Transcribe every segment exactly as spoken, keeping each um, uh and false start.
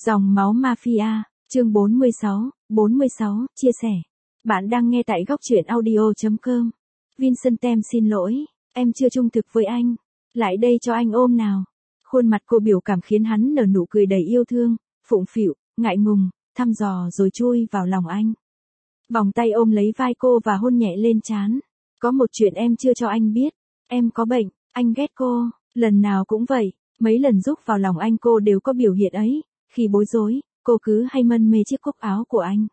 Dòng máu mafia, chương bốn mươi sáu, bốn mươi sáu, chia sẻ. Bạn đang nghe tại góc truyện audio chấm com. Vincent em xin lỗi, em chưa trung thực với anh. Lại đây cho anh ôm nào. Khuôn mặt cô biểu cảm khiến hắn nở nụ cười đầy yêu thương, phụng phịu, ngại ngùng, thăm dò rồi chui vào lòng anh. Vòng tay ôm lấy vai cô và hôn nhẹ lên trán. Có một chuyện em chưa cho anh biết, em có bệnh, anh ghét cô, lần nào cũng vậy, mấy lần rúc vào lòng anh cô đều có biểu hiện ấy. Khi bối rối, cô cứ hay mân mê chiếc cúc áo của anh.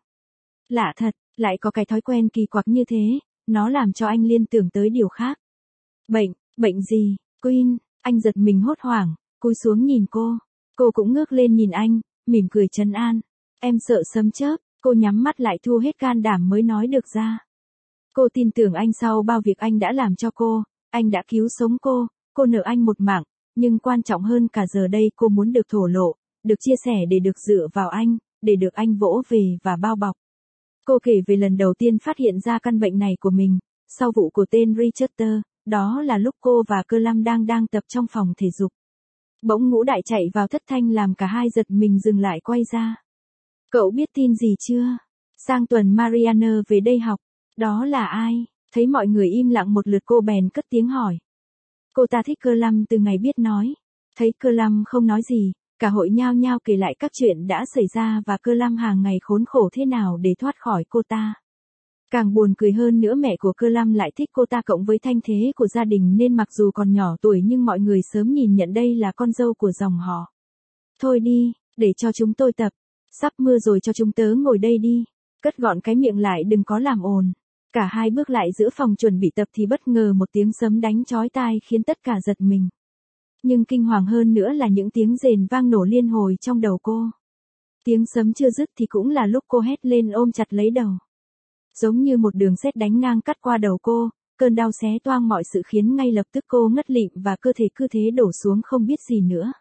Lạ thật, lại có cái thói quen kỳ quặc như thế, nó làm cho anh liên tưởng tới điều khác. Bệnh, bệnh gì, Queen, anh giật mình hốt hoảng, cúi xuống nhìn cô. Cô cũng ngước lên nhìn anh, mỉm cười trấn an. Em sợ sấm chớp, cô nhắm mắt lại thu hết can đảm mới nói được ra. Cô tin tưởng anh sau bao việc anh đã làm cho cô, anh đã cứu sống cô, cô nợ anh một mạng, nhưng quan trọng hơn cả giờ đây cô muốn được thổ lộ. Được chia sẻ để được dựa vào anh, để được anh vỗ về và bao bọc. Cô kể về lần đầu tiên phát hiện ra căn bệnh này của mình, sau vụ của tên Richard, đó là lúc cô và Cơ Lâm đang đang tập trong phòng thể dục. Bỗng Ngũ Đại chạy vào thất thanh làm cả hai giật mình dừng lại quay ra. Cậu biết tin gì chưa? Sang tuần Marianne về đây học. Đó là ai? Thấy mọi người im lặng một lượt cô bèn cất tiếng hỏi. Cô ta thích Cơ Lâm từ ngày biết nói. Thấy Cơ Lâm không nói gì. Cả hội nhao nhao kể lại các chuyện đã xảy ra và Cơ Lâm hàng ngày khốn khổ thế nào để thoát khỏi cô ta. Càng buồn cười hơn nữa mẹ của Cơ Lâm lại thích cô ta cộng với thanh thế của gia đình nên mặc dù còn nhỏ tuổi nhưng mọi người sớm nhìn nhận đây là con dâu của dòng họ. Thôi đi, để cho chúng tôi tập. Sắp mưa rồi cho chúng tớ ngồi đây đi. Cất gọn cái miệng lại đừng có làm ồn. Cả hai bước lại giữa phòng chuẩn bị tập thì bất ngờ một tiếng sấm đánh chói tai khiến tất cả giật mình. Nhưng kinh hoàng hơn nữa là những tiếng rền vang nổ liên hồi trong đầu cô. Tiếng sấm chưa dứt thì cũng là lúc cô hét lên ôm chặt lấy đầu. Giống như một đường sét đánh ngang cắt qua đầu cô, cơn đau xé toang mọi sự khiến ngay lập tức cô ngất lịm và cơ thể cứ thế đổ xuống không biết gì nữa.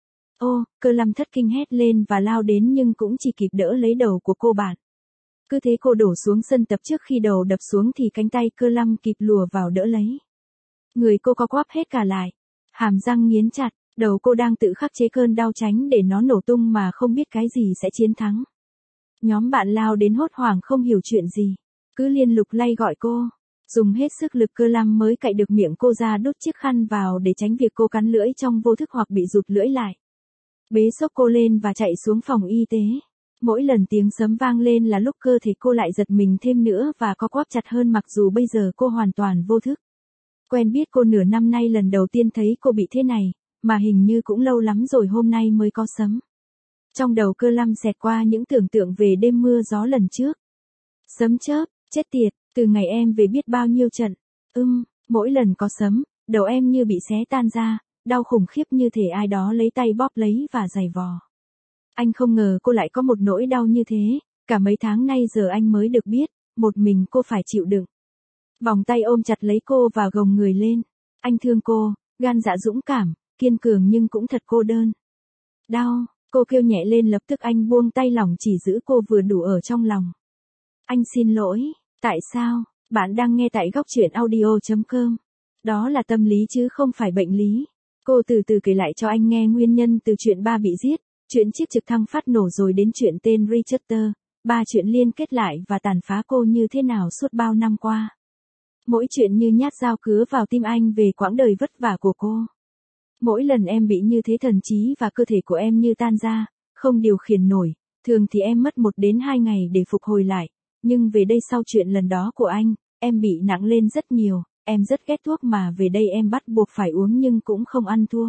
Ô, Cơ Lâm thất kinh hét lên và lao đến nhưng cũng chỉ kịp đỡ lấy đầu của cô bạn. Cứ thế cô đổ xuống sân tập trước khi đầu đập xuống thì cánh tay Cơ Lâm kịp lùa vào đỡ lấy. Người cô co quắp hết cả lại. Hàm răng nghiến chặt, đầu cô đang tự khắc chế cơn đau tránh để nó nổ tung mà không biết cái gì sẽ chiến thắng. Nhóm bạn lao đến hốt hoảng không hiểu chuyện gì. Cứ liên lục lay gọi cô. Dùng hết sức lực Cơ Lâm mới cạy được miệng cô ra đút chiếc khăn vào để tránh việc cô cắn lưỡi trong vô thức hoặc bị rụt lưỡi lại. Bế xốc cô lên và chạy xuống phòng y tế. Mỗi lần tiếng sấm vang lên là lúc cơ thể cô lại giật mình thêm nữa và co quắp chặt hơn mặc dù bây giờ cô hoàn toàn vô thức. Quen biết cô nửa năm nay lần đầu tiên thấy cô bị thế này, mà hình như cũng lâu lắm rồi hôm nay mới có sấm. Trong đầu Cơ Lâm xẹt qua những tưởng tượng về đêm mưa gió lần trước. Sấm chớp, chết tiệt, từ ngày em về biết bao nhiêu trận. Ưm, mỗi lần có sấm, đầu em như bị xé tan ra, đau khủng khiếp như thể ai đó lấy tay bóp lấy và giày vò. Anh không ngờ cô lại có một nỗi đau như thế, cả mấy tháng nay giờ anh mới được biết, một mình cô phải chịu đựng. Vòng tay ôm chặt lấy cô và gồng người lên. Anh thương cô, gan dạ dũng cảm, kiên cường nhưng cũng thật cô đơn. Đau, cô kêu nhẹ lên lập tức anh buông tay lỏng chỉ giữ cô vừa đủ ở trong lòng. Anh xin lỗi, tại sao, bạn đang nghe tại góc truyện audio chấm com. Đó là tâm lý chứ không phải bệnh lý. Cô từ từ kể lại cho anh nghe nguyên nhân từ chuyện ba bị giết, chuyện chiếc trực thăng phát nổ rồi đến chuyện tên Richard, ba chuyện liên kết lại và tàn phá cô như thế nào suốt bao năm qua. Mỗi chuyện như nhát dao cứa vào tim anh về quãng đời vất vả của cô. Mỗi lần em bị như thế thần trí và cơ thể của em như tan ra, không điều khiển nổi, thường thì em mất một đến hai ngày để phục hồi lại, nhưng về đây sau chuyện lần đó của anh, em bị nặng lên rất nhiều, em rất ghét thuốc mà về đây em bắt buộc phải uống nhưng cũng không ăn thua.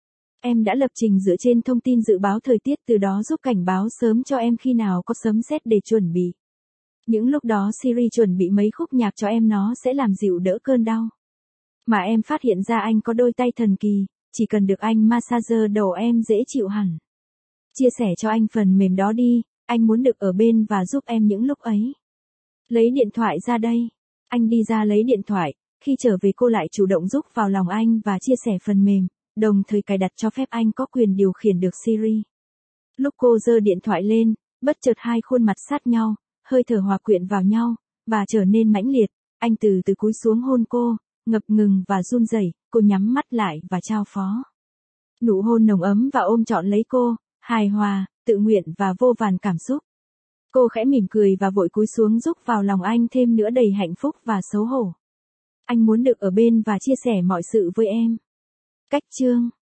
Em đã lập trình dựa trên thông tin dự báo thời tiết từ đó giúp cảnh báo sớm cho em khi nào có sấm sét để chuẩn bị. Những lúc đó Siri chuẩn bị mấy khúc nhạc cho em nó sẽ làm dịu đỡ cơn đau. Mà em phát hiện ra anh có đôi tay thần kỳ, chỉ cần được anh massage đầu em dễ chịu hẳn. Chia sẻ cho anh phần mềm đó đi, anh muốn được ở bên và giúp em những lúc ấy. Lấy điện thoại ra đây. Anh đi ra lấy điện thoại, khi trở về cô lại chủ động giúp vào lòng anh và chia sẻ phần mềm, đồng thời cài đặt cho phép anh có quyền điều khiển được Siri. Lúc cô giơ điện thoại lên, bất chợt hai khuôn mặt sát nhau. Hơi thở hòa quyện vào nhau, và trở nên mãnh liệt, anh từ từ cúi xuống hôn cô, ngập ngừng và run rẩy, cô nhắm mắt lại và trao phó. Nụ hôn nồng ấm và ôm trọn lấy cô, hài hòa, tự nguyện và vô vàn cảm xúc. Cô khẽ mỉm cười và vội cúi xuống rúc vào lòng anh thêm nữa đầy hạnh phúc và xấu hổ. Anh muốn được ở bên và chia sẻ mọi sự với em. Cách chương